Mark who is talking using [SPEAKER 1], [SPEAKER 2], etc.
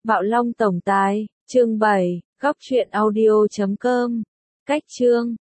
[SPEAKER 1] Bạo Long tổng tài, chương 7, góc truyện audio.com. Cách chương